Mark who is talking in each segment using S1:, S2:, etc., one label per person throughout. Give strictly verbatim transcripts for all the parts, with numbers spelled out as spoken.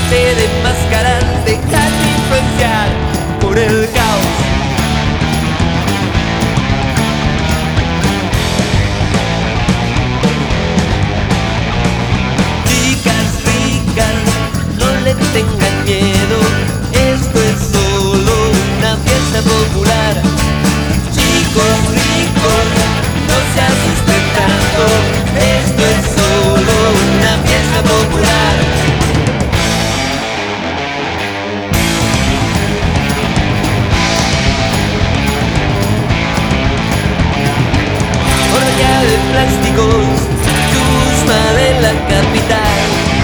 S1: Noche de máscaras, déjate influenciar por el caos. Chicas ricas, no le tengan miedo, esto es solo una fiesta popular. Chicos ricos, no se asusten tanto, esto es solo una fiesta popular. Olla de plásticos, chusma de la capital.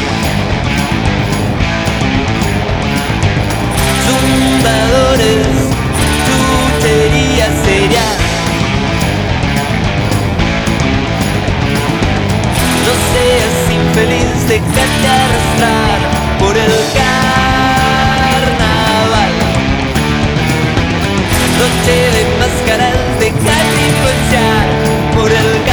S1: Zumbadores, chuchería seria. No seas infeliz, déjate arrastrar por el carnaval. Noche de máscaras, déjate influenciar por el carnaval.